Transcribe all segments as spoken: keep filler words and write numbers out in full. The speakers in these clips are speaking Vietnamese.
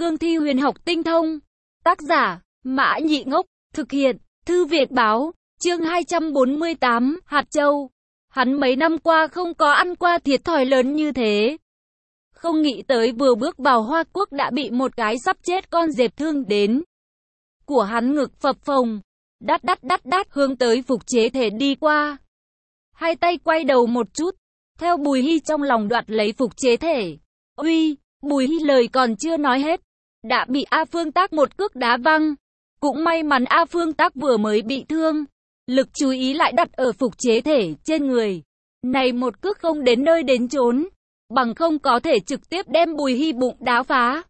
cương thi huyền học tinh thông. Tác giả, Mã Nhị Ngốc, thực hiện, Thư Việt Báo, chương hai trăm bốn mươi tám, Hạt Châu. Hắn mấy năm qua không có ăn qua thiệt thòi lớn như thế. Không nghĩ tới vừa bước vào Hoa Quốc đã bị một cái sắp chết con dẹp thương đến. Của hắn ngực phập phồng, đắt đắt đắt đắt hướng tới Phục Chế Thể đi qua. Hai tay quay đầu một chút, theo Bùi Hy trong lòng đoạt lấy Phục Chế Thể. Uy, Bùi Hy lời còn chưa nói hết, đã bị A Phương Tác một cước đá văng. Cũng may mắn A Phương Tác vừa mới bị thương, lực chú ý lại đặt ở Phục Chế Thể trên người. Này một cước không đến nơi đến chốn, bằng không có thể trực tiếp đem Bùi Hy bụng đá phá.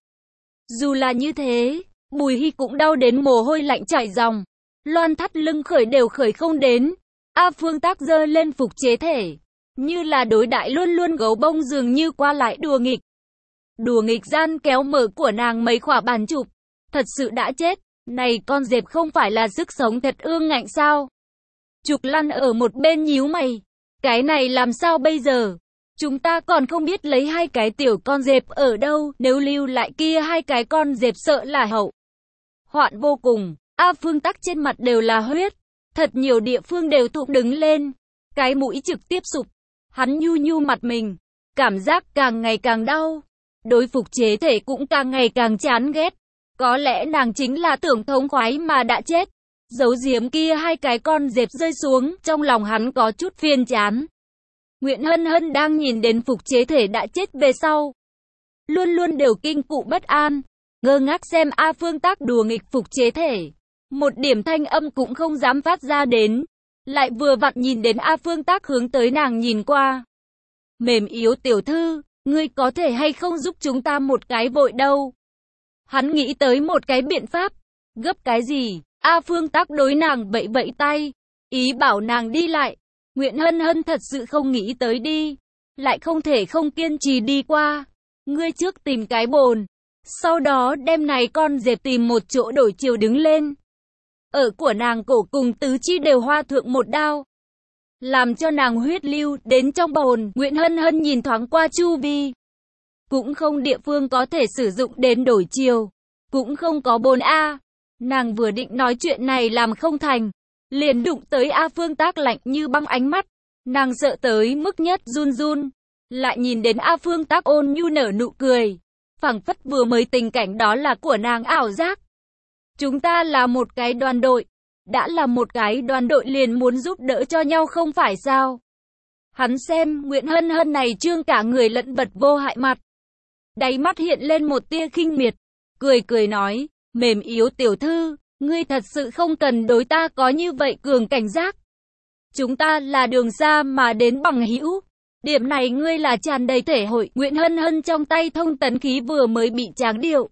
Dù là như thế, Bùi Hy cũng đau đến mồ hôi lạnh chảy ròng, loan thắt lưng khởi đều khởi không đến. A Phương Tác giơ lên Phục Chế Thể, như là đối đại luôn luôn gấu bông dường như qua lại đùa nghịch. Đùa nghịch gian kéo mở của nàng mấy khỏa bàn chụp, thật sự đã chết. Này con dẹp không phải là sức sống thật ương ngạnh sao? Trục Lăn ở một bên nhíu mày, cái này làm sao bây giờ? Chúng ta còn không biết lấy hai cái tiểu con dẹp ở đâu, nếu lưu lại kia hai cái con dẹp sợ là hậu hoạn vô cùng. A Phương Tác trên mặt đều là huyết, thật nhiều địa phương đều thụt đứng lên, cái mũi trực tiếp sụp. Hắn nhu nhu mặt mình, cảm giác càng ngày càng đau, đối Phục Chế Thể cũng càng ngày càng chán ghét. Có lẽ nàng chính là tưởng thống khoái mà đã chết. Giấu giếm kia hai cái con dẹp rơi xuống, trong lòng hắn có chút phiền chán. Nguyễn Hân Hân đang nhìn đến Phục Chế Thể đã chết về sau, luôn luôn đều kinh cụ bất an, ngơ ngác xem A Phương Tác đùa nghịch Phục Chế Thể. Một điểm thanh âm cũng không dám phát ra đến. Lại vừa vặn nhìn đến A Phương Tác hướng tới nàng nhìn qua. Mềm yếu tiểu thư, ngươi có thể hay không giúp chúng ta một cái vội đâu? Hắn nghĩ tới một cái biện pháp. Gấp cái gì? A Phương Tác đối nàng vẫy vẫy tay, ý bảo nàng đi lại. Nguyễn Hân Hân thật sự không nghĩ tới đi, lại không thể không kiên trì đi qua. Ngươi trước tìm cái bồn, sau đó đem này con dẹp tìm một chỗ đổi chiều đứng lên. Ở của nàng cổ cùng tứ chi đều hoa thượng một đao, làm cho nàng huyết lưu đến trong bồn. Nguyễn Hân Hân nhìn thoáng qua chu vi, cũng không địa phương có thể sử dụng đến đổi chiều, cũng không có bồn A. Nàng vừa định nói chuyện này làm không thành, liền đụng tới A Phương Tác lạnh như băng ánh mắt. Nàng sợ tới mức nhất run run, lại nhìn đến A Phương Tác ôn nhu nở nụ cười, phảng phất vừa mới tình cảnh đó là của nàng ảo giác. Chúng ta là một cái đoàn đội, đã là một cái đoàn đội liền muốn giúp đỡ cho nhau không phải sao? Hắn xem Nguyễn Hân Hân này trương cả người lẫn vật vô hại mặt, đáy mắt hiện lên một tia khinh miệt, cười cười nói, mềm yếu tiểu thư, ngươi thật sự không cần đối ta có như vậy cường cảnh giác. Chúng ta là đường xa mà đến bằng hữu, điểm này ngươi là tràn đầy thể hội. Nguyễn Hân Hân trong tay thông tấn khí vừa mới bị tráng điệu.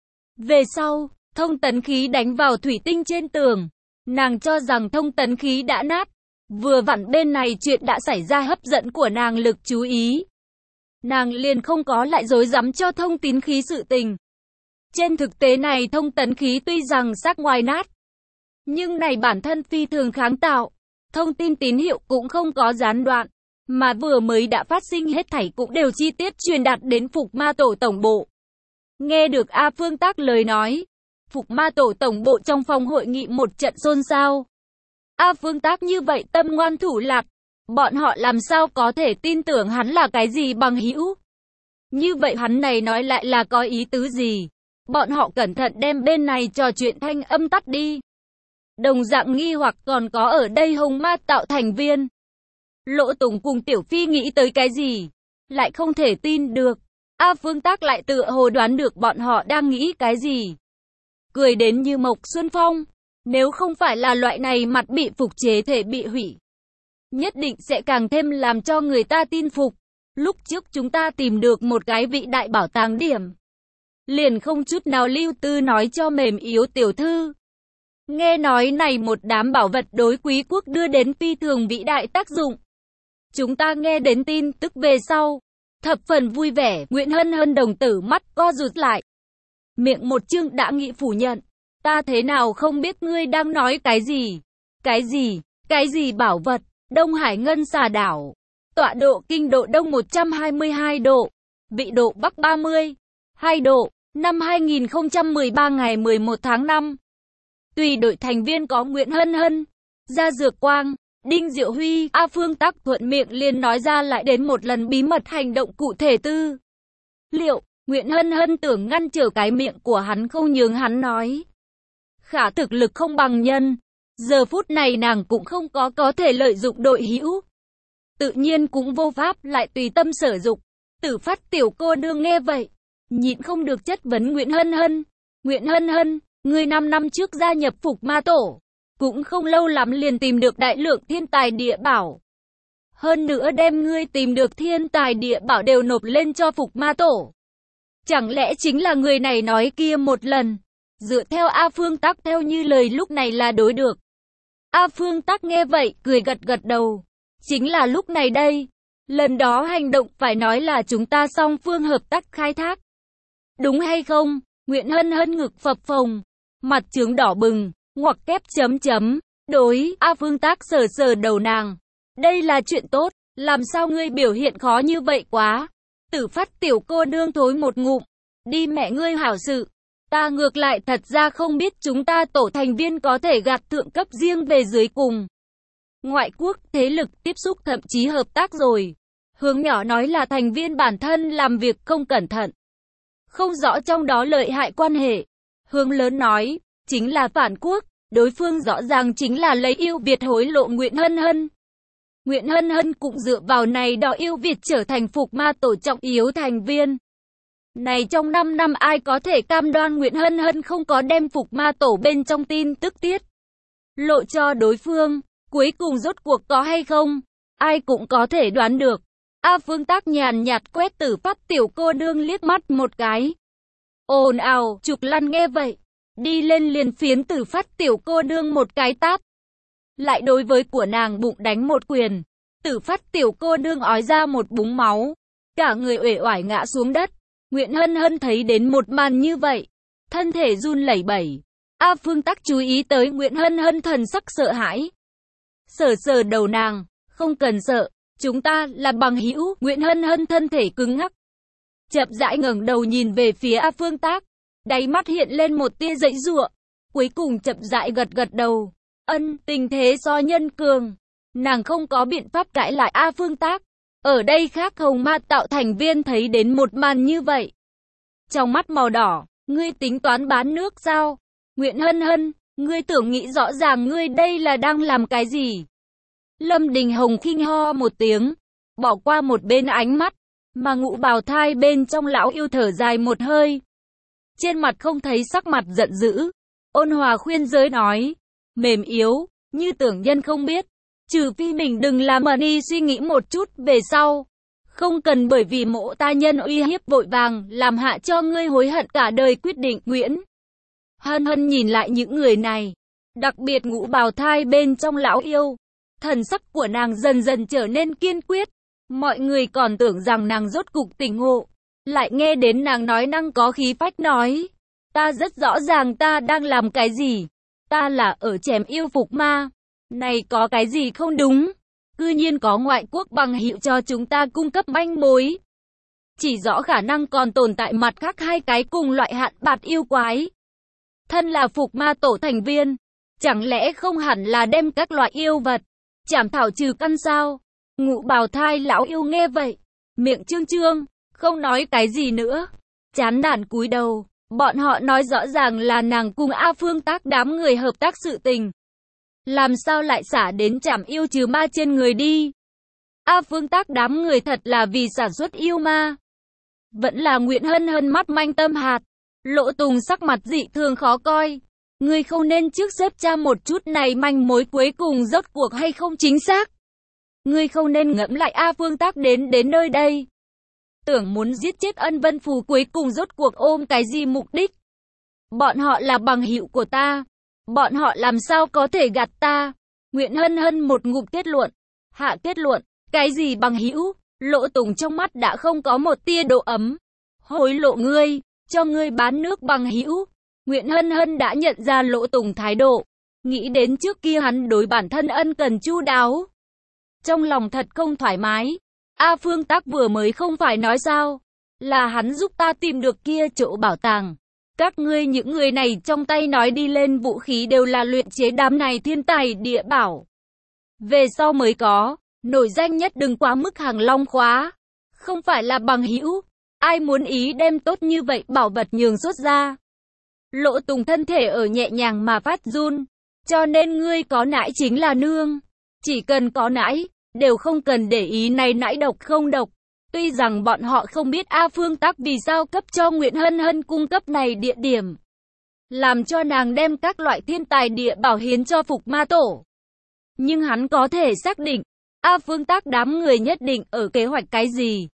Về sau, thông tấn khí đánh vào thủy tinh trên tường, nàng cho rằng thông tấn khí đã nát. Vừa vặn bên này chuyện đã xảy ra hấp dẫn của nàng lực chú ý, nàng liền không có lại dối dám cho thông tín khí sự tình. Trên thực tế này thông tấn khí tuy rằng sắc ngoài nát, nhưng này bản thân phi thường kháng tạo, thông tin tín hiệu cũng không có gián đoạn, mà vừa mới đã phát sinh hết thảy cũng đều chi tiết truyền đạt đến Phục Ma Tổ tổng bộ. Nghe được A Phương Tác lời nói, Phục Ma Tổ tổng bộ trong phòng hội nghị một trận xôn xao. A Phương Tác như vậy tâm ngoan thủ lạt, bọn họ làm sao có thể tin tưởng hắn là cái gì bằng hữu? Như vậy hắn này nói lại là có ý tứ gì? Bọn họ cẩn thận đem bên này trò chuyện thanh âm tắt đi. Đồng dạng nghi hoặc còn có ở đây Hồng Ma tạo thành viên. Lỗ Tùng cùng Tiểu Phi nghĩ tới cái gì? Lại không thể tin được. A Phương Tác lại tựa hồ đoán được bọn họ đang nghĩ cái gì. Cười đến như Mộc Xuân Phong. Nếu không phải là loại này mặt bị Phục Chế Thể bị hủy, nhất định sẽ càng thêm làm cho người ta tin phục. Lúc trước chúng ta tìm được một cái vị đại bảo tàng điểm, liền không chút nào lưu tư nói cho mềm yếu tiểu thư. Nghe nói này một đám bảo vật đối quý quốc đưa đến phi thường vĩ đại tác dụng. Chúng ta nghe đến tin tức về sau, thập phần vui vẻ. Nguyễn Hân Hân đồng tử mắt co rụt lại, miệng một chương đã nghị phủ nhận. Ta thế nào không biết ngươi đang nói cái gì? Cái gì? Cái gì bảo vật? Đông Hải Ngân Xà Đảo, tọa độ kinh độ đông một trăm hai mươi hai độ, vị độ bắc ba mươi hai độ, Năm hai nghìn không trăm mười ba ngày mười một tháng năm, tùy đội thành viên có Nguyễn Hân Hân, Gia Dược Quang, Đinh Diệu Huy, A Phương Tắc thuận miệng liền nói ra lại đến một lần bí mật hành động cụ thể tư. Liệu, Nguyễn Hân Hân tưởng ngăn trở cái miệng của hắn không nhường hắn nói. Khả thực lực không bằng nhân, giờ phút này nàng cũng không có có thể lợi dụng đội hữu. Tự nhiên cũng vô pháp lại tùy tâm sở dục. Tử Phát tiểu cô nương nghe vậy, nhịn không được chất vấn Nguyễn Hân Hân. Nguyễn Hân Hân, ngươi năm năm trước gia nhập Phục Ma Tổ, cũng không lâu lắm liền tìm được đại lượng thiên tài địa bảo. Hơn nữa đem ngươi tìm được thiên tài địa bảo đều nộp lên cho Phục Ma Tổ. Chẳng lẽ chính là người này nói kia một lần? Dựa theo A Phương Tắc theo như lời lúc này là đối được. A Phương Tắc nghe vậy, cười gật gật đầu. Chính là lúc này đây. Lần đó hành động phải nói là chúng ta song phương hợp tác khai thác. Đúng hay không? Nguyễn Hân Hân ngực phập phồng, mặt trướng đỏ bừng, ngoặc kép chấm chấm. Đối, A Phương Tắc sờ sờ đầu nàng. Đây là chuyện tốt, làm sao ngươi biểu hiện khó như vậy quá? Tử Phát tiểu cô nương thối một ngụm. Đi mẹ ngươi hảo sự. Ta ngược lại thật ra không biết chúng ta tổ thành viên có thể gạt thượng cấp riêng về dưới cùng. Ngoại quốc thế lực tiếp xúc thậm chí hợp tác rồi. Hướng nhỏ nói là thành viên bản thân làm việc không cẩn thận. Không rõ trong đó lợi hại quan hệ. Hướng lớn nói, chính là phản quốc. Đối phương rõ ràng chính là lấy yêu Việt hối lộ Nguyễn Hân Hân. Nguyễn Hân Hân cũng dựa vào này đòi yêu Việt trở thành Phục Ma Tổ trọng yếu thành viên. Này trong năm năm ai có thể cam đoan Nguyễn Hân Hân không có đem Phục Ma Tổ bên trong tin tức tiết lộ cho đối phương, cuối cùng rốt cuộc có hay không, ai cũng có thể đoán được. A Phương Tắc nhàn nhạt quét Tử Phát tiểu cô nương liếc mắt một cái. Ồn ào, Trục Lăn nghe vậy, đi lên liền phiến Tử Phát tiểu cô nương một cái tát. Lại đối với của nàng bụng đánh một quyền. Tử Phát tiểu cô nương ói ra một búng máu, cả người uể oải ngã xuống đất. Nguyễn Hân Hân thấy đến một màn như vậy, thân thể run lẩy bẩy. A Phương Tắc chú ý tới Nguyễn Hân Hân thần sắc sợ hãi. Sờ sờ đầu nàng, không cần sợ, chúng ta là bằng hữu. Nguyễn Hân Hân thân thể cứng ngắc, chậm rãi ngẩng đầu nhìn về phía A Phương Tắc, đáy mắt hiện lên một tia giãy giụa, cuối cùng chậm rãi gật gật đầu. Ân, tình thế do nhân cường, nàng không có biện pháp cãi lại A Phương Tắc. Ở đây khác Hồng Ma tạo thành viên thấy đến một màn như vậy, trong mắt màu đỏ, ngươi tính toán bán nước sao? Nguyễn Hân Hân, ngươi tưởng nghĩ rõ ràng ngươi đây là đang làm cái gì? Lâm Đình Hồng khinh ho một tiếng, bỏ qua một bên ánh mắt, mà Ngũ Bào Thai bên trong lão yêu thở dài một hơi. Trên mặt không thấy sắc mặt giận dữ, ôn hòa khuyên giới nói, mềm yếu, như tưởng nhân không biết. Trừ phi mình đừng làm mà đi suy nghĩ một chút về sau. Không cần bởi vì mộ ta nhân uy hiếp vội vàng làm hạ cho ngươi hối hận cả đời quyết định. Nguyễn Hân Hân nhìn lại những người này, đặc biệt Ngũ Bào Thai bên trong lão yêu, thần sắc của nàng dần dần trở nên kiên quyết. Mọi người còn tưởng rằng nàng rốt cục tỉnh ngộ, lại nghe đến nàng nói năng có khí phách nói, ta rất rõ ràng ta đang làm cái gì, ta là ở chém yêu Phục Ma. Này có cái gì không đúng? Cư nhiên có ngoại quốc bằng hữu cho chúng ta cung cấp manh mối. Chỉ rõ khả năng còn tồn tại mặt khác hai cái cùng loại hạn bạt yêu quái. Thân là Phục Ma Tổ thành viên, chẳng lẽ không hẳn là đem các loại yêu vật chảm thảo trừ căn sao? Ngũ Bào Thai lão yêu nghe vậy, miệng trương trương, không nói cái gì nữa, chán nản cúi đầu. Bọn họ nói rõ ràng là nàng cùng A Phương Tắc đám người hợp tác sự tình. Làm sao lại xả đến chảm yêu trừ ma trên người đi? A Phương Tắc đám người thật là vì sản xuất yêu ma. Vẫn là Nguyễn Hân Hân mắt manh tâm hạt. Lộ Tùng sắc mặt dị thường khó coi. Ngươi không nên trước xếp tra một chút này manh mối cuối cùng rốt cuộc hay không chính xác. Ngươi không nên ngẫm lại A Phương Tắc đến đến nơi đây. Tưởng muốn giết chết Ân Vân Phù cuối cùng rốt cuộc ôm cái gì mục đích? Bọn họ là bằng hữu của ta. Bọn họ làm sao có thể gạt ta? Nguyễn Hân Hân một ngụm kết luận. Hạ kết luận, cái gì bằng hữu? Lộ Tùng trong mắt đã không có một tia độ ấm. Hối lộ ngươi, cho ngươi bán nước bằng hữu. Nguyễn Hân Hân đã nhận ra Lộ Tùng thái độ. Nghĩ đến trước kia hắn đối bản thân ân cần chu đáo. Trong lòng thật không thoải mái. A Phương Tắc vừa mới không phải nói sao? Là hắn giúp ta tìm được kia chỗ bảo tàng. Các ngươi những người này trong tay nói đi lên vũ khí đều là luyện chế đám này thiên tài địa bảo. Về sau mới có, nổi danh nhất đừng quá mức hàng long khóa. Không phải là bằng hữu, ai muốn ý đem tốt như vậy bảo vật nhường xuất ra. Lộ Tùng thân thể ở nhẹ nhàng mà phát run, cho nên ngươi có nãi chính là nương. Chỉ cần có nãi, đều không cần để ý này nãi độc không độc. Tuy rằng bọn họ không biết A Phương Tắc vì sao cấp cho Nguyễn Hân Hân cung cấp này địa điểm, làm cho nàng đem các loại thiên tài địa bảo hiến cho Phục Ma Tổ. Nhưng hắn có thể xác định, A Phương Tắc đám người nhất định ở kế hoạch cái gì.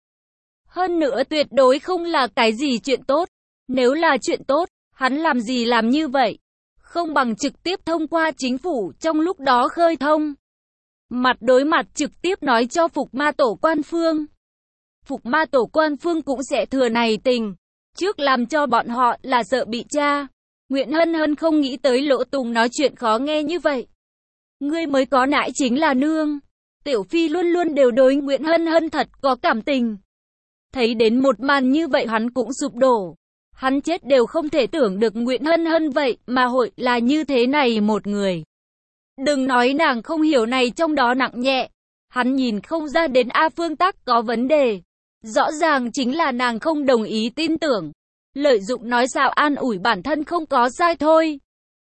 Hơn nữa tuyệt đối không là cái gì chuyện tốt. Nếu là chuyện tốt, hắn làm gì làm như vậy? Không bằng trực tiếp thông qua chính phủ trong lúc đó khơi thông. Mặt đối mặt trực tiếp nói cho Phục Ma Tổ quan phương. Phục Ma Tổ quan phương cũng sẽ thừa này tình. Trước làm cho bọn họ là sợ bị tra. Nguyễn Hân Hân không nghĩ tới Lỗ Tùng nói chuyện khó nghe như vậy. Ngươi mới có nãi chính là nương. Tiểu Phi luôn luôn đều đối Nguyễn Hân Hân thật có cảm tình. Thấy đến một màn như vậy hắn cũng sụp đổ. Hắn chết đều không thể tưởng được Nguyễn Hân Hân vậy mà hội là như thế này một người. Đừng nói nàng không hiểu này trong đó nặng nhẹ. Hắn nhìn không ra đến A Phương Tắc có vấn đề. Rõ ràng chính là nàng không đồng ý tin tưởng. Lợi dụng nói xạo an ủi bản thân không có sai thôi.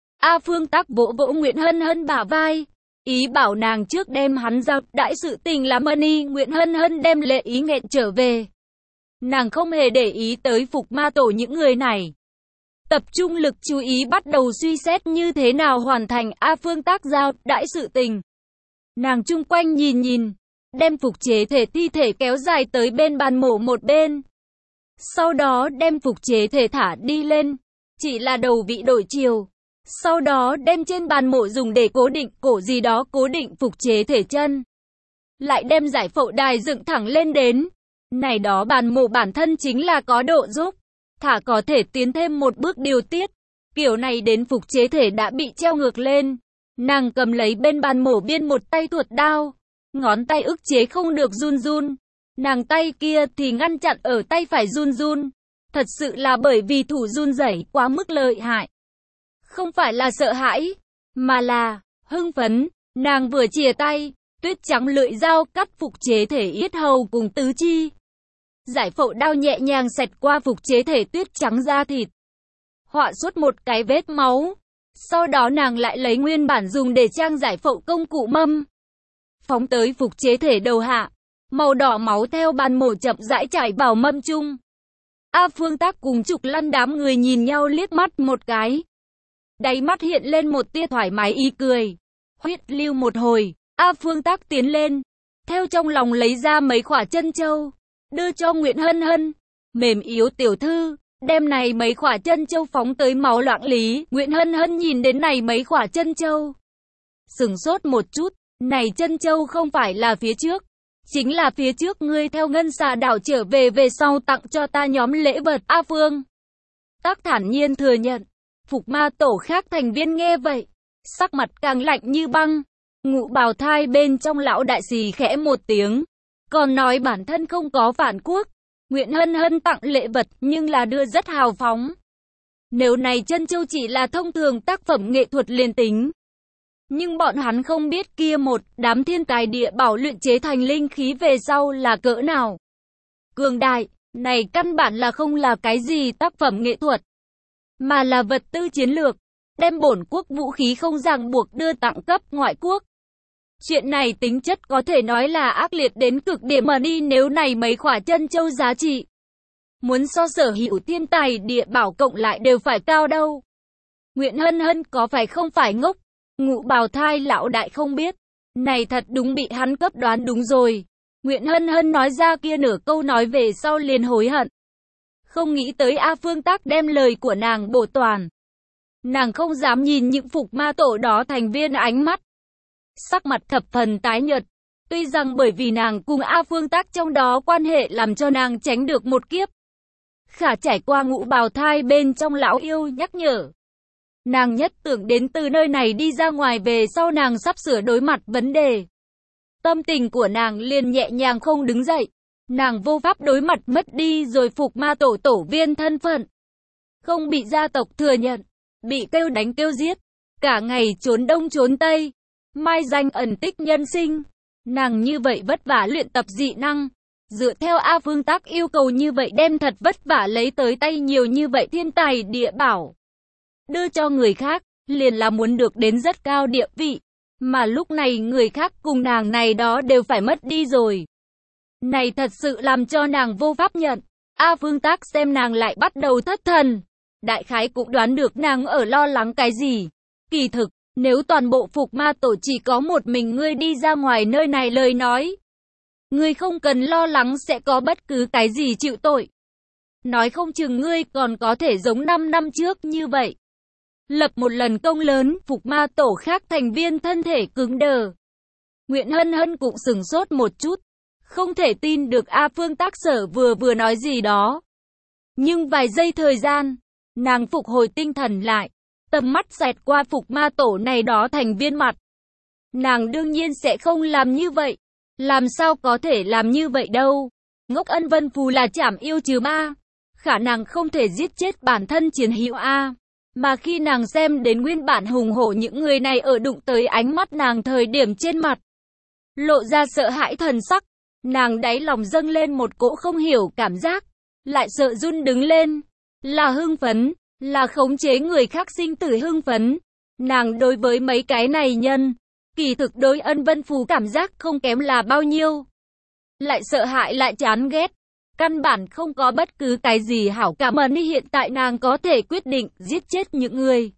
A Phương Tắc vỗ vỗ Nguyễn Hân Hân bả vai. Ý bảo nàng trước đem hắn giao đãi sự tình làm ơn y. Nguyễn Hân Hân đem lệ ý nghẹn trở về. Nàng không hề để ý tới Phục Ma Tổ những người này. Tập trung lực chú ý bắt đầu suy xét như thế nào hoàn thành A Phương Tắc giao đãi sự tình. Nàng chung quanh nhìn nhìn, đem phục chế thể thi thể kéo dài tới bên bàn mổ một bên. Sau đó đem phục chế thể thả đi lên, chỉ là đầu vị đổi chiều. Sau đó đem trên bàn mổ dùng để cố định cổ gì đó cố định phục chế thể chân. Lại đem giải phẫu đài dựng thẳng lên đến. Này đó bàn mổ bản thân chính là có độ giúp. Thả có thể tiến thêm một bước điều tiết. Kiểu này đến phục chế thể đã bị treo ngược lên. Nàng cầm lấy bên bàn mổ biên một tay tuột đao. Ngón tay ức chế không được run run. Nàng tay kia thì ngăn chặn ở tay phải run run. Thật sự là bởi vì thủ run rẩy quá mức lợi hại. Không phải là sợ hãi, mà là hưng phấn. Nàng vừa chìa tay, tuyết trắng lưỡi dao cắt phục chế thể yết hầu cùng tứ chi. Giải phẫu đao nhẹ nhàng xẹt qua phục chế thể tuyết trắng da thịt. Họa xuất một cái vết máu. Sau đó nàng lại lấy nguyên bản dùng để trang giải phẫu công cụ mâm. Phóng tới phục chế thể đầu hạ. Màu đỏ máu theo bàn mổ chậm rãi chảy vào mâm chung. A Phương Tắc cùng Trục Lăn đám người nhìn nhau liếc mắt một cái. Đáy mắt hiện lên một tia thoải mái y cười. Huyết lưu một hồi, A Phương Tắc tiến lên. Theo trong lòng lấy ra mấy khỏa chân châu. Đưa cho Nguyễn Hân Hân. Mềm yếu tiểu thư, đem này mấy khỏa chân châu phóng tới máu loãng lý. Nguyễn Hân Hân nhìn đến này mấy khỏa chân châu. Sửng sốt một chút, này chân châu không phải là phía trước. Chính là phía trước ngươi theo ngân xà đảo trở về về sau tặng cho ta nhóm lễ vật. A Phương Tắc thản nhiên thừa nhận. Phục Ma Tổ khác thành viên nghe vậy, sắc mặt càng lạnh như băng. Ngũ bào thai bên trong lão đại xì khẽ một tiếng. Còn nói bản thân không có phản quốc. Nguyễn Hân Hân tặng lễ vật nhưng là đưa rất hào phóng. Nếu này chân châu chỉ là thông thường tác phẩm nghệ thuật liền tính. Nhưng bọn hắn không biết kia một đám thiên tài địa bảo luyện chế thành linh khí về sau là cỡ nào. Cường đại, này căn bản là không là cái gì tác phẩm nghệ thuật. Mà là vật tư chiến lược. Đem bổn quốc vũ khí không ràng buộc đưa tặng cấp ngoại quốc. Chuyện này tính chất có thể nói là ác liệt đến cực điểm mà đi nếu này mấy khỏa chân châu giá trị. Muốn so sở hữu thiên tài địa bảo cộng lại đều phải cao đâu. Nguyễn Hân Hân có phải không phải ngốc? Ngũ bào thai lão đại không biết. Này thật đúng bị hắn cấp đoán đúng rồi. Nguyễn Hân Hân nói ra kia nửa câu nói về sau liền hối hận. Không nghĩ tới A Phương Tắc đem lời của nàng bổ toàn. Nàng không dám nhìn những Phục Ma Tổ đó thành viên ánh mắt. Sắc mặt thập phần tái nhợt. Tuy rằng bởi vì nàng cùng A Phương Tắc trong đó quan hệ làm cho nàng tránh được một kiếp. Khả trải qua ngũ bào thai bên trong lão yêu nhắc nhở. Nàng nhất tưởng đến từ nơi này đi ra ngoài về sau nàng sắp sửa đối mặt vấn đề. Tâm tình của nàng liền nhẹ nhàng không đứng dậy. Nàng vô pháp đối mặt mất đi rồi Phục Ma Tổ tổ viên thân phận. Không bị gia tộc thừa nhận, bị kêu đánh kêu giết, cả ngày trốn đông trốn tây, mai danh ẩn tích nhân sinh. Nàng như vậy vất vả luyện tập dị năng, dựa theo A Phương Tác yêu cầu như vậy đem thật vất vả lấy tới tay nhiều như vậy thiên tài địa bảo. Đưa cho người khác, liền là muốn được đến rất cao địa vị, mà lúc này người khác cùng nàng này đó đều phải mất đi rồi. Này thật sự làm cho nàng vô pháp nhận. A Phương Tác xem nàng lại bắt đầu thất thần. Đại khái cũng đoán được nàng ở lo lắng cái gì. Kỳ thực, nếu toàn bộ Phục Ma Tổ chỉ có một mình ngươi đi ra ngoài nơi này lời nói, ngươi không cần lo lắng sẽ có bất cứ cái gì chịu tội. Nói không chừng ngươi còn có thể giống năm năm trước như vậy. Lập một lần công lớn, Phục Ma Tổ khác thành viên thân thể cứng đờ. Nguyễn Hân Hân cũng sửng sốt một chút. Không thể tin được A Phương Tác Sở vừa vừa nói gì đó. Nhưng vài giây thời gian, nàng phục hồi tinh thần lại. Tầm mắt xẹt qua Phục Ma Tổ này đó thành viên mặt. Nàng đương nhiên sẽ không làm như vậy. Làm sao có thể làm như vậy đâu. Ngốc Ân Vân Phù là trảm yêu trừ ma. Khả năng không thể giết chết bản thân chiến hữu A. Mà khi nàng xem đến nguyên bản hùng hổ những người này ở đụng tới ánh mắt nàng thời điểm trên mặt, lộ ra sợ hãi thần sắc. Nàng đáy lòng dâng lên một cỗ không hiểu cảm giác, lại sợ run đứng lên, là hưng phấn, là khống chế người khác sinh tử hưng phấn. Nàng đối với mấy cái này nhân, kỳ thực đối Ân Vân Phù cảm giác không kém là bao nhiêu. Lại sợ hãi lại chán ghét, căn bản không có bất cứ cái gì hảo cảm ơn. Hiện tại nàng có thể quyết định giết chết những người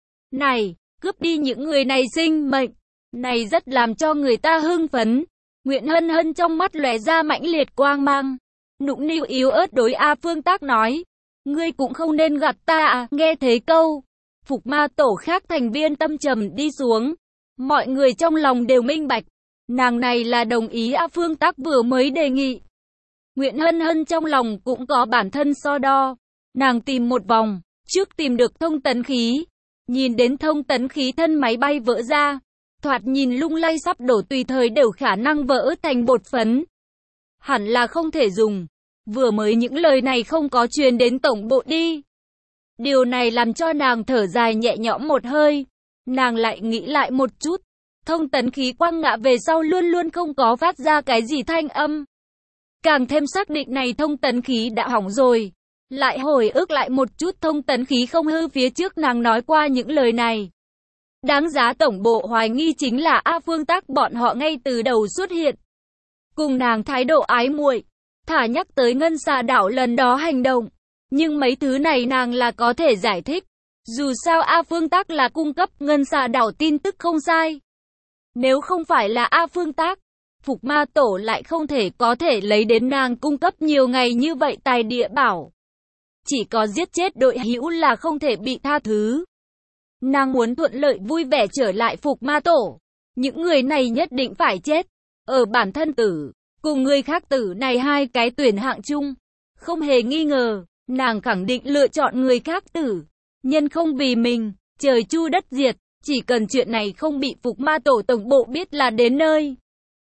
này, cướp đi những người này sinh mệnh, này rất làm cho người ta hưng phấn. Nguyễn Hân Hân trong mắt lóe ra mãnh liệt quang mang, nũng nịu yếu ớt đối A Phương Tác nói, ngươi cũng không nên gạt ta à. Nghe thấy câu, Phục Ma Tổ khác thành viên tâm trầm đi xuống, mọi người trong lòng đều minh bạch, nàng này là đồng ý A Phương Tác vừa mới đề nghị. Nguyễn Hân Hân trong lòng cũng có bản thân so đo, nàng tìm một vòng, trước tìm được thông tấn khí, nhìn đến thông tấn khí thân máy bay vỡ ra. Thoạt nhìn lung lay sắp đổ tùy thời đều khả năng vỡ thành bột phấn. Hẳn là không thể dùng. Vừa mới những lời này không có truyền đến tổng bộ đi. Điều này làm cho nàng thở dài nhẹ nhõm một hơi. Nàng lại nghĩ lại một chút. Thông tấn khí quang ngã về sau luôn luôn không có phát ra cái gì thanh âm. Càng thêm xác định này thông tấn khí đã hỏng rồi. Lại hồi ức lại một chút thông tấn khí không hư phía trước nàng nói qua những lời này. Đáng giá tổng bộ hoài nghi chính là A Phương Tác bọn họ ngay từ đầu xuất hiện. Cùng nàng thái độ ái muội, thả nhắc tới Ngân Xà Đảo lần đó hành động. Nhưng mấy thứ này nàng là có thể giải thích. Dù sao A Phương Tác là cung cấp Ngân Xà Đảo tin tức không sai. Nếu không phải là A Phương Tác, Phục Ma Tổ lại không thể có thể lấy đến nàng cung cấp nhiều ngày như vậy tài địa bảo. Chỉ có giết chết đội hữu là không thể bị tha thứ. Nàng muốn thuận lợi vui vẻ trở lại Phục Ma Tổ. Những người này nhất định phải chết. Ở bản thân tử, cùng người khác tử này hai cái tuyển hạng chung. Không hề nghi ngờ, nàng khẳng định lựa chọn người khác tử. Nhân không vì mình, trời chu đất diệt. Chỉ cần chuyện này không bị Phục Ma Tổ tổng bộ biết là đến nơi.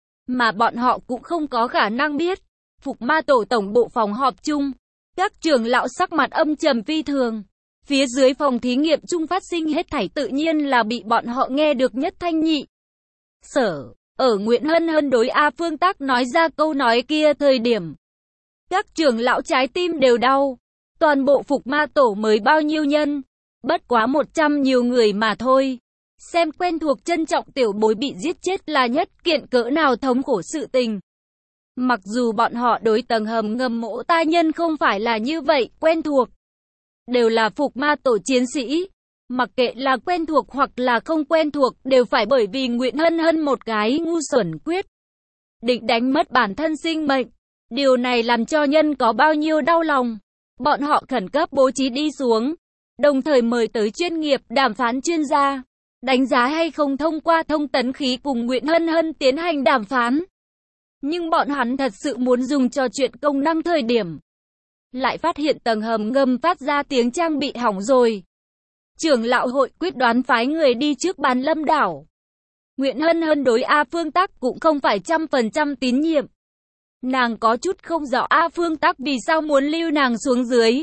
Mà bọn họ cũng không có khả năng biết. Phục Ma Tổ tổng bộ phòng họp chung. Các trưởng lão sắc mặt âm trầm phi thường. Phía dưới phòng thí nghiệm chung phát sinh hết thảy tự nhiên là bị bọn họ nghe được nhất thanh nhị sở. Ở Nguyễn Hân Hân đối A Phương Tác nói ra câu nói kia thời điểm, các trưởng lão trái tim đều đau. Toàn bộ Phục Ma Tổ mới bao nhiêu nhân, bất quá một trăm nhiều người mà thôi. Xem quen thuộc trân trọng tiểu bối bị giết chết là nhất kiện cỡ nào thống khổ sự tình. Mặc dù bọn họ đối tầng hầm ngầm mộ tai nhân không phải là như vậy quen thuộc, đều là Phục Ma Tổ chiến sĩ. Mặc kệ là quen thuộc hoặc là không quen thuộc, đều phải bởi vì Nguyễn Hân Hân một cái ngu xuẩn quyết định đánh mất bản thân sinh mệnh. Điều này làm cho nhân có bao nhiêu đau lòng. Bọn họ khẩn cấp bố trí đi xuống, đồng thời mời tới chuyên nghiệp đàm phán chuyên gia, đánh giá hay không thông qua thông tấn khí cùng Nguyễn Hân Hân tiến hành đàm phán. Nhưng bọn hắn thật sự muốn dùng cho chuyện công năng thời điểm, lại phát hiện tầng hầm ngầm phát ra tiếng trang bị hỏng rồi. Trưởng lão hội quyết đoán phái người đi trước bàn Lâm Đảo. Nguyễn Hân Hân đối A Phương Tác cũng không phải trăm phần trăm tín nhiệm. Nàng có chút không rõ A Phương Tắc vì sao muốn lưu nàng xuống dưới.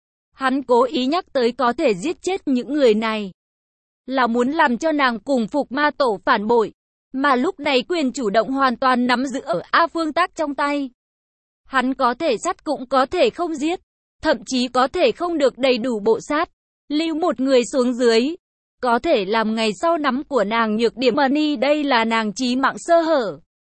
Hắn cố ý nhắc tới có thể giết chết những người này, là muốn làm cho nàng cùng Phục Ma Tổ phản bội, mà lúc này quyền chủ động hoàn toàn nắm giữ ở A Phương Tắc trong tay. Hắn có thể sát cũng có thể không giết, thậm chí có thể không được đầy đủ bộ sát, lưu một người xuống dưới, có thể làm ngày sau nắm của nàng nhược điểm money, đây là nàng chí mạng sơ hở.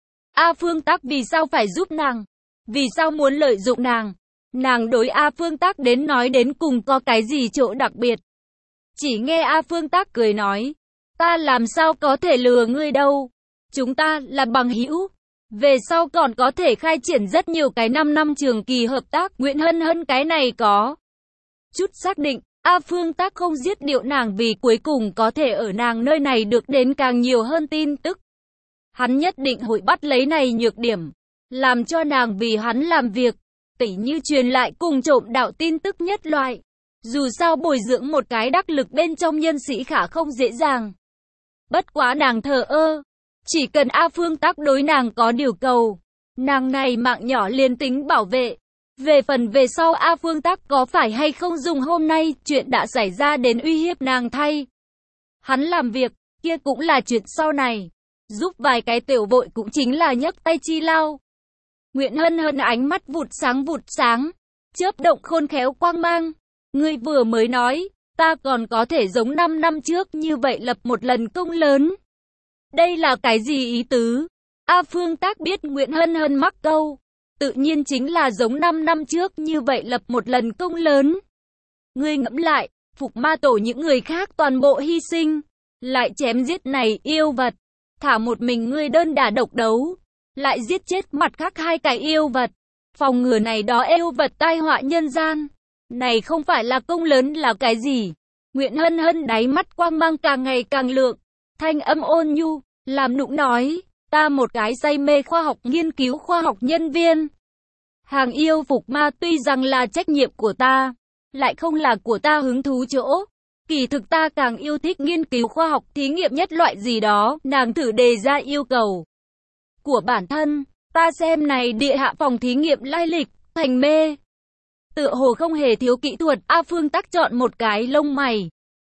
A Phương Tắc vì sao phải giúp nàng? Vì sao muốn lợi dụng nàng? Nàng đối A Phương Tắc đến nói đến cùng có cái gì chỗ đặc biệt? Chỉ nghe A Phương Tắc cười nói, ta làm sao có thể lừa ngươi đâu, chúng ta là bằng hữu, về sau còn có thể khai triển rất nhiều cái năm năm trường kỳ hợp tác. Nguyễn Hân Hân cái này có chút xác định, A Phương Tắc không giết điệu nàng vì cuối cùng có thể ở nàng nơi này được đến càng nhiều hơn tin tức. Hắn nhất định hội bắt lấy này nhược điểm, làm cho nàng vì hắn làm việc, tỉ như truyền lại cùng trộm đạo tin tức nhất loại. Dù sao bồi dưỡng một cái đắc lực bên trong nhân sĩ khả không dễ dàng. Bất quá nàng thờ ơ, chỉ cần A Phương Tắc đối nàng có điều cầu, nàng này mạng nhỏ liền tính bảo vệ. Về phần về sau A Phương Tắc có phải hay không dùng hôm nay chuyện đã xảy ra đến uy hiếp nàng thay hắn làm việc, kia cũng là chuyện sau này. Giúp vài cái tiểu vội cũng chính là nhấc tay chi lao. Nguyễn Hân Hân ánh mắt vụt sáng vụt sáng, chớp động khôn khéo quang mang. Ngươi vừa mới nói, ta còn có thể giống năm năm trước như vậy lập một lần công lớn. Đây là cái gì ý tứ? A Phương Tắc biết Nguyễn Hân Hân mắc câu, tự nhiên chính là giống năm năm trước như vậy lập một lần công lớn. Ngươi ngẫm lại, Phục Ma Tổ những người khác toàn bộ hy sinh, lại chém giết này yêu vật, thả một mình ngươi đơn đả độc đấu, lại giết chết mặt khác hai cái yêu vật, phòng ngừa này đó yêu vật tai họa nhân gian. Này không phải là công lớn là cái gì? Nguyễn Hân Hân đáy mắt quang mang càng ngày càng lượng, thanh âm ôn nhu, làm nũng nói, ta một cái say mê khoa học nghiên cứu khoa học nhân viên. Hàng yêu Phục Ma tuy rằng là trách nhiệm của ta, lại không là của ta hứng thú chỗ. Kỳ thực ta càng yêu thích nghiên cứu khoa học thí nghiệm nhất loại gì đó, nàng thử đề ra yêu cầu của bản thân. Ta xem này địa hạ phòng thí nghiệm lai lịch, thành mê. Tựa hồ không hề thiếu kỹ thuật, A Phương Tắc chọn một cái lông mày.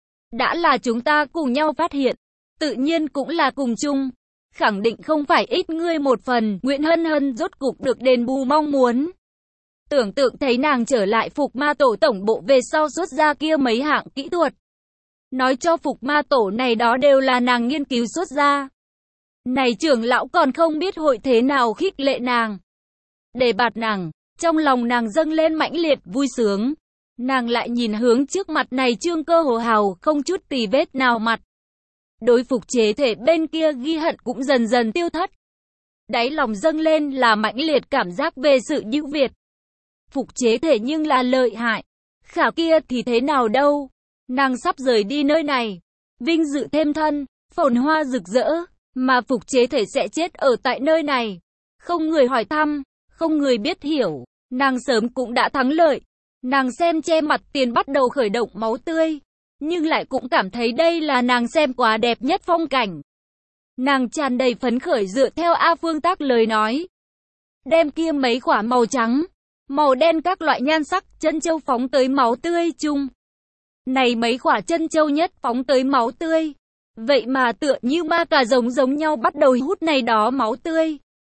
Đã là chúng ta cùng nhau phát hiện, tự nhiên cũng là cùng chung. Khẳng định không phải ít ngươi một phần. Nguyễn Hân Hân rốt cục được đền bù mong muốn. Tưởng tượng thấy nàng trở lại Phục Ma Tổ tổng bộ về sau xuất ra kia mấy hạng kỹ thuật. Nói cho Phục Ma Tổ này đó đều là nàng nghiên cứu xuất ra. Này trưởng lão còn không biết hội thế nào khích lệ nàng, để bạt nàng. Trong lòng nàng dâng lên mãnh liệt vui sướng. Nàng lại nhìn hướng trước mặt này trương cơ hồ hào không chút tì vết nào mặt. Đối phục chế thể bên kia ghi hận cũng dần dần tiêu thất. Đáy lòng dâng lên là mãnh liệt cảm giác về sự ưu việt. Phục chế thể nhưng là lợi hại. Khả kia thì thế nào đâu. Nàng sắp rời đi nơi này. Vinh dự thêm thân, phồn hoa rực rỡ. Mà phục chế thể sẽ chết ở tại nơi này. Không người hỏi thăm, không người biết hiểu. Nàng sớm cũng đã thắng lợi. Nàng xem che mặt tiền bắt đầu khởi động máu tươi. Nhưng lại cũng cảm thấy đây là nàng xem quá đẹp nhất phong cảnh. Nàng tràn đầy phấn khởi dựa theo A Phương Tắc lời nói. Đem kia mấy quả màu trắng, màu đen các loại nhan sắc chân châu phóng tới máu tươi chung. Này mấy quả chân châu nhất phóng tới máu tươi. Vậy mà tựa như ma cà rồng giống nhau bắt đầu hút này đó máu tươi.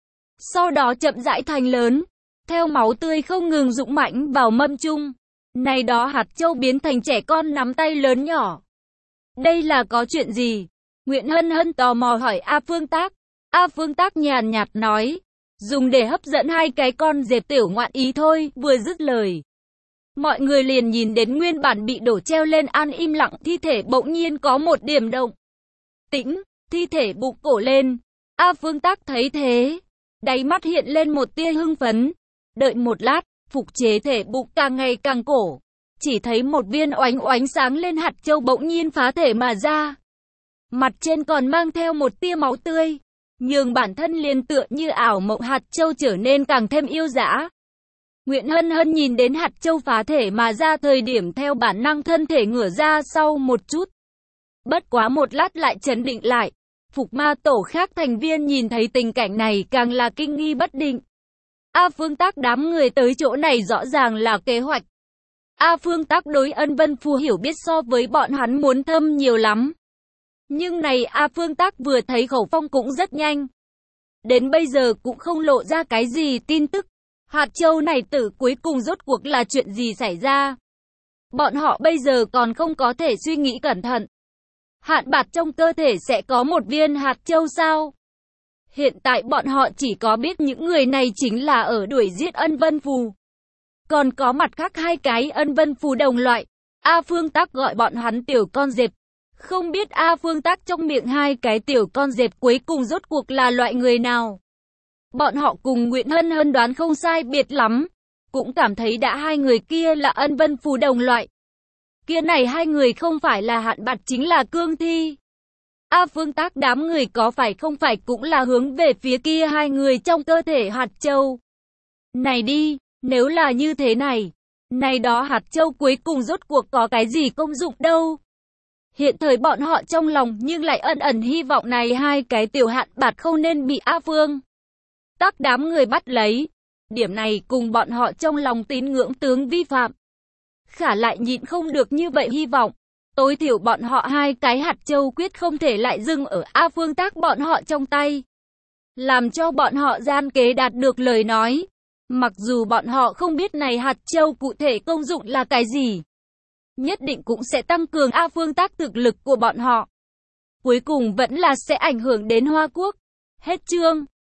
Sau đó chậm rãi thành lớn. Theo máu tươi không ngừng dũng mãnh vào mâm chung. Này đó hạt châu biến thành trẻ con nắm tay lớn nhỏ. Đây là có chuyện gì? Nguyễn Hân Hân tò mò hỏi A Phương Tắc. A Phương Tắc nhàn nhạt nói. Dùng để hấp dẫn hai cái con dẹp tiểu ngoạn ý thôi. Vừa dứt lời, mọi người liền nhìn đến nguyên bản bị đổ treo lên an im lặng thi thể bỗng nhiên có một điểm động tĩnh. Thi thể bụng cổ lên. A Phương Tắc thấy thế, đáy mắt hiện lên một tia hưng phấn. Đợi một lát, phục chế thể bụng càng ngày càng cổ. Chỉ thấy một viên oánh oánh sáng lên hạt châu bỗng nhiên phá thể mà ra. Mặt trên còn mang theo một tia máu tươi. Nhưng bản thân liền tựa như ảo mộng hạt châu trở nên càng thêm yêu dã. Nguyễn Hân Hân nhìn đến hạt châu phá thể mà ra thời điểm theo bản năng thân thể ngửa ra sau một chút. Bất quá một lát lại chấn định lại. Phục Ma Tổ khác thành viên nhìn thấy tình cảnh này càng là kinh nghi bất định. A Phương Tác đám người tới chỗ này rõ ràng là kế hoạch. A Phương Tác đối Ân Vân Phù hiểu biết so với bọn hắn muốn thâm nhiều lắm. Nhưng này A Phương Tác vừa thấy khẩu phong cũng rất nhanh. Đến bây giờ cũng không lộ ra cái gì tin tức. Hạt châu này tử cuối cùng rốt cuộc là chuyện gì xảy ra? Bọn họ bây giờ còn không có thể suy nghĩ cẩn thận. Hạn bạt trong cơ thể sẽ có một viên hạt châu sao? Hiện tại bọn họ chỉ có biết những người này chính là ở đuổi giết Ân Vân Phù. Còn có mặt khác hai cái Ân Vân Phù đồng loại. A Phương Tác gọi bọn hắn tiểu con dẹp. Không biết A Phương Tác trong miệng hai cái tiểu con dẹp cuối cùng rốt cuộc là loại người nào. Bọn họ cùng Nguyễn Hân Hân đoán không sai biệt lắm. Cũng cảm thấy đã hai người kia là Ân Vân Phù đồng loại. Kia này hai người không phải là Hạn Bạt chính là Cương Thi. A Phương Tác đám người có phải không phải cũng là hướng về phía kia hai người trong cơ thể hạt châu. Này đi, nếu là như thế này, này đó hạt châu cuối cùng rốt cuộc có cái gì công dụng đâu. Hiện thời bọn họ trong lòng nhưng lại ẩn ẩn hy vọng này hai cái tiểu Hạn Bạt không nên bị A Phương Tác đám người bắt lấy. Điểm này cùng bọn họ trong lòng tín ngưỡng tướng vi phạm. Khả lại nhịn không được như vậy hy vọng. Tối thiểu bọn họ hai cái hạt châu quyết không thể lại dừng ở A Phương Tác bọn họ trong tay. Làm cho bọn họ gian kế đạt được lời nói. Mặc dù bọn họ không biết này hạt châu cụ thể công dụng là cái gì. Nhất định cũng sẽ tăng cường A Phương Tác thực lực của bọn họ. Cuối cùng vẫn là sẽ ảnh hưởng đến Hoa Quốc. Hết chương.